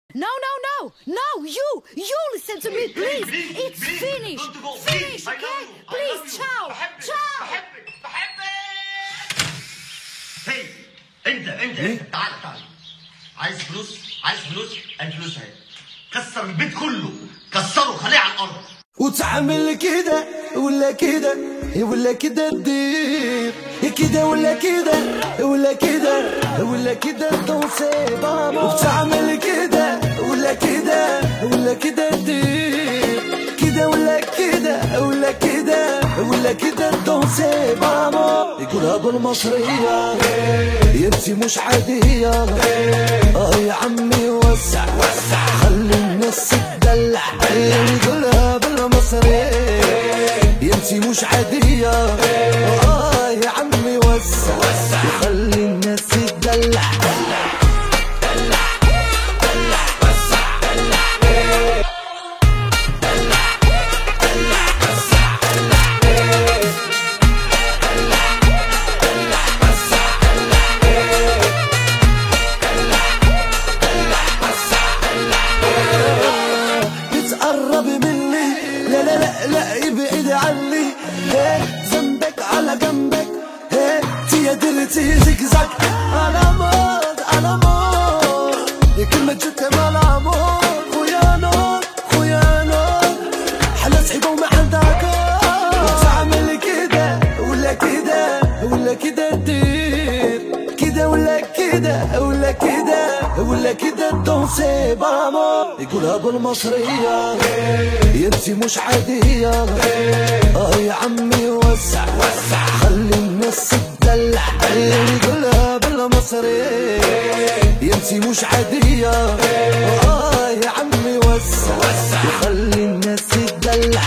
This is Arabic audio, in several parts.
No, no, no, no, you listen to me, please. It's finished. Finish, okay? Please, ciao, ciao. هي انت تعال عايز فلوس الفلوس اهي. كسر البيت كله، كسره خليه على الارض. وتعمل كده ولا كده ولا كده تدير كده ولا كده ولا كده ولا كده توصي بابا. وتعمل كده ولا كده ولا كده تدير كده ولا كده ولا كده ولا كده توصي بابا. يقولها بالمصرية يمسي مش عادية. يا عمي وسع خلي الناس تدلع. يقولها بالمصرية يمسي مش عادية. يا عمي وسع خلي الناس تدلع. تقرب مني لا لا لا لا ابعد عني. ذنبك على جنبك يا درتي زقزق. على مود كلمة جد مال عمود. خويا نور حلا صعيبة وما عندك. تعمل كده ولا كده ولا كده تدير كده ولا كده ولا كده ولا كده توصي بابا. يقولها بالمصرية يمسي مش عادية. يا عمي وسع خلي الناس تدلع. يقولها بالمصرية يمسي مش عادية. يا عمي وسع خلي الناس تدلع.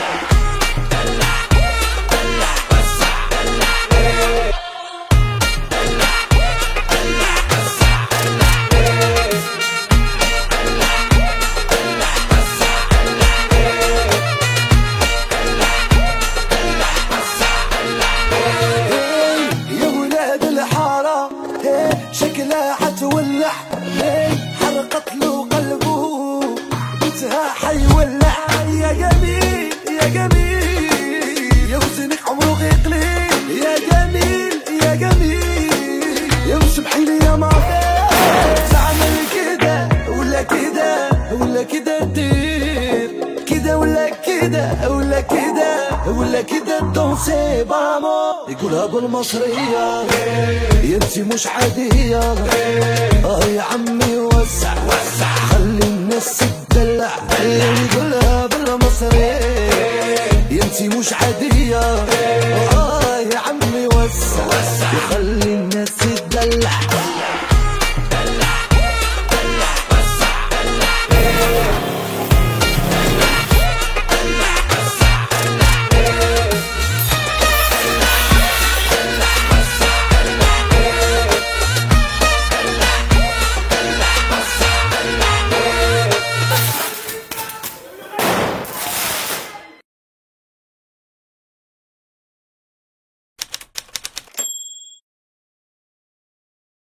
شكلها حتولع. حرقت له قلبه بيتها حيولع. يا جميل يا جميل يا وزنك عمره غيقليل. يا جميل يا جميل يا وسبحي لي يا ما. تعمل كده ولا كده ولا كده تدير كده ولا كده ولا كده ولا كده توصي بابا. يقولها بالمصرية يمسي مش عادية. يا عمي وسع خلي الناس تدلع. يقولها بالمصرية يمسي مش عادية. يا عمي وسع خلي الناس تدلع.